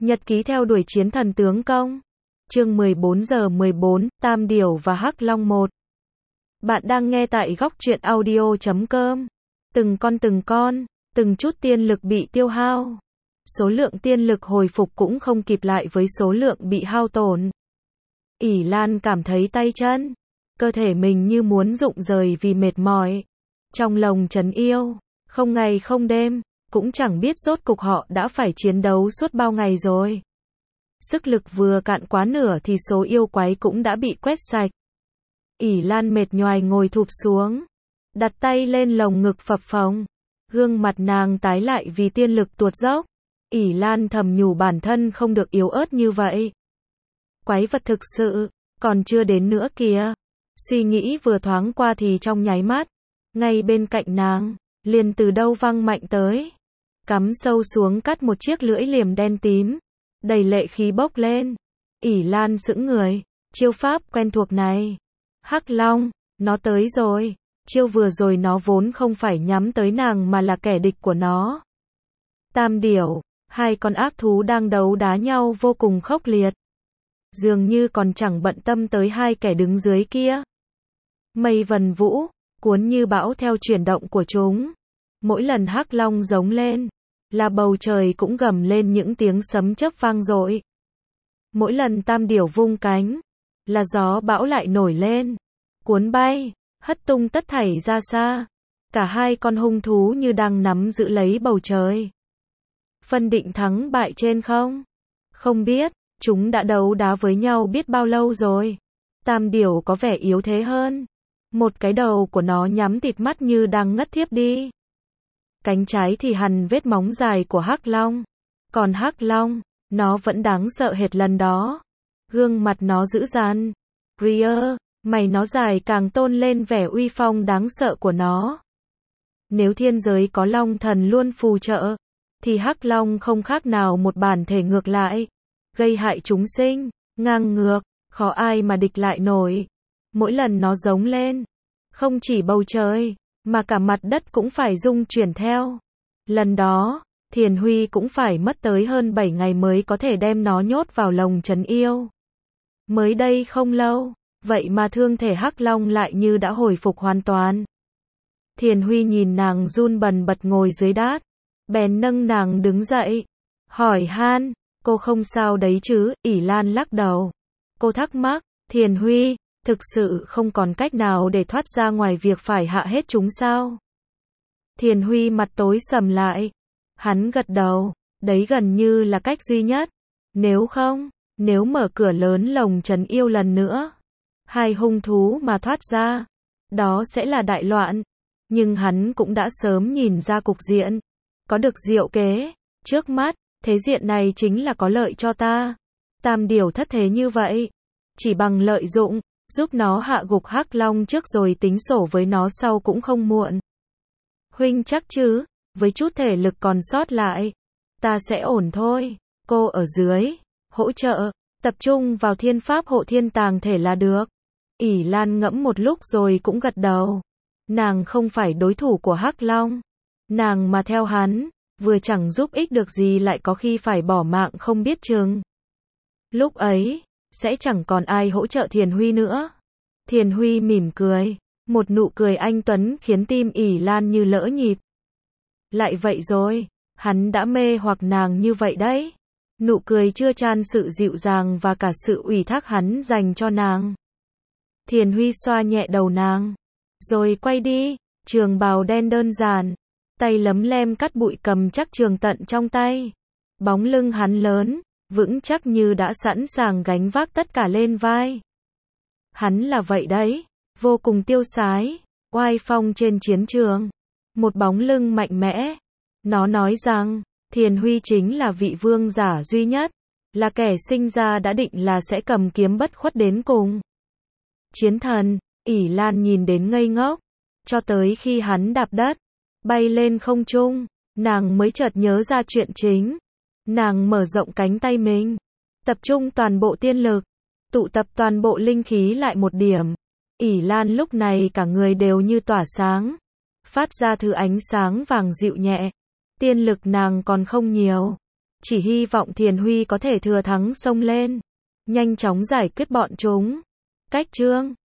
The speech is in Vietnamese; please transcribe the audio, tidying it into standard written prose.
Nhật ký theo đuổi chiến thần tướng công. Chương 14:14, Tam Điểu và Hắc Long 1. Bạn đang nghe tại góc truyện audio.com. Từng con, từng chút tiên lực bị tiêu hao. Số lượng tiên lực hồi phục cũng không kịp lại với số lượng bị hao tổn. ỷ Lan cảm thấy tay chân, cơ thể mình như muốn rụng rời vì mệt mỏi. Trong lòng trấn yêu, không ngày không đêm, cũng chẳng biết rốt cục họ đã phải chiến đấu suốt bao ngày rồi. Sức lực vừa cạn quá nửa thì số yêu quái cũng đã bị quét sạch. ỷ Lan mệt nhoài ngồi thụp xuống, đặt tay lên lồng ngực phập phồng. Gương mặt nàng tái lại vì tiên lực tuột dốc. ỷ Lan thầm nhủ bản thân không được yếu ớt như vậy. Quái vật thực sự, còn chưa đến nữa kìa. Suy nghĩ vừa thoáng qua thì trong nháy mắt, ngay bên cạnh nàng, liền từ đâu văng mạnh tới. Cắm sâu xuống cắt một chiếc lưỡi liềm đen tím, đầy lệ khí bốc lên. ỷ Lan sững người, chiêu pháp quen thuộc này. Hắc Long, nó tới rồi. Chiêu vừa rồi nó vốn không phải nhắm tới nàng mà là kẻ địch của nó. Tam Điểu, hai con ác thú đang đấu đá nhau vô cùng khốc liệt. Dường như còn chẳng bận tâm tới hai kẻ đứng dưới kia. Mây vần vũ, cuốn như bão theo chuyển động của chúng. Mỗi lần Hắc Long giống lên, là bầu trời cũng gầm lên những tiếng sấm chớp vang dội. Mỗi lần Tam Điểu vung cánh, là gió bão lại nổi lên, cuốn bay, hất tung tất thảy ra xa. Cả hai con hung thú như đang nắm giữ lấy bầu trời. Phân định thắng bại trên không? Không biết, chúng đã đấu đá với nhau biết bao lâu rồi. Tam Điểu có vẻ yếu thế hơn. Một cái đầu của nó nhắm tịt mắt như đang ngất thiếp đi. Cánh trái thì hằn vết móng dài của Hắc Long. Còn Hắc Long, nó vẫn đáng sợ hệt lần đó. Gương mặt nó dữ dằn. Ria, mày nó dài càng tôn lên vẻ uy phong đáng sợ của nó. Nếu thiên giới có Long Thần luôn phù trợ, thì Hắc Long không khác nào một bản thể ngược lại. Gây hại chúng sinh, ngang ngược, khó ai mà địch lại nổi. Mỗi lần nó giống lên, không chỉ bầu trời, mà cả mặt đất cũng phải rung chuyển theo. Lần đó, Thiền Huy cũng phải mất tới hơn 7 ngày mới có thể đem nó nhốt vào lồng trấn yêu. Mới đây không lâu, vậy mà thương thể Hắc Long lại như đã hồi phục hoàn toàn. Thiền Huy nhìn nàng run bần bật ngồi dưới đát, bèn nâng nàng đứng dậy, hỏi han, cô không sao đấy chứ? ỷ Lan lắc đầu. Cô thắc mắc, Thiền Huy, thực sự không còn cách nào để thoát ra ngoài việc phải hạ hết chúng sao? Thiền Huy mặt tối sầm lại. Hắn gật đầu, đấy gần như là cách duy nhất. Nếu không, nếu mở cửa lớn lồng trấn yêu lần nữa, hai hung thú mà thoát ra, đó sẽ là đại loạn. Nhưng hắn cũng đã sớm nhìn ra cục diện. Có được diệu kế, trước mắt, thế diện này chính là có lợi cho ta. Tam Điểu thất thế như vậy, chỉ bằng lợi dụng, giúp nó hạ gục Hắc Long trước rồi tính sổ với nó sau cũng không muộn. Huynh chắc chứ, với chút thể lực còn sót lại, ta sẽ ổn thôi. Cô ở dưới, hỗ trợ, tập trung vào thiên pháp hộ thiên tàng thể là được. ỷ Lan ngẫm một lúc rồi cũng gật đầu. Nàng không phải đối thủ của Hắc Long. Nàng mà theo hắn, vừa chẳng giúp ích được gì lại có khi phải bỏ mạng không biết chừng. Lúc ấy, sẽ chẳng còn ai hỗ trợ Thiền Huy nữa. Thiền Huy mỉm cười, một nụ cười anh tuấn khiến tim ỷ Lan như lỡ nhịp. Lại vậy rồi, hắn đã mê hoặc nàng như vậy đấy. Nụ cười chưa chan sự dịu dàng và cả sự ủy thác hắn dành cho nàng. Thiền Huy xoa nhẹ đầu nàng, rồi quay đi. Trường bào đen đơn giản, tay lấm lem cắt bụi cầm chắc trường tận trong tay. Bóng lưng hắn lớn, vững chắc như đã sẵn sàng gánh vác tất cả lên vai. Hắn là vậy đấy, vô cùng tiêu sái, oai phong trên chiến trường. Một bóng lưng mạnh mẽ. Nó nói rằng, Thiền Huy chính là vị vương giả duy nhất, là kẻ sinh ra đã định là sẽ cầm kiếm bất khuất đến cùng. Chiến thần, ỷ Lan nhìn đến ngây ngốc, cho tới khi hắn đạp đất, bay lên không trung, nàng mới chợt nhớ ra chuyện chính. Nàng mở rộng cánh tay mình, tập trung toàn bộ tiên lực, tụ tập toàn bộ linh khí lại một điểm. ỷ Lan lúc này cả người đều như tỏa sáng, phát ra thứ ánh sáng vàng dịu nhẹ. Tiên lực nàng còn không nhiều, Chỉ hy vọng Thiền Huy có thể thừa thắng xông lên, nhanh chóng giải quyết bọn chúng. Cách chương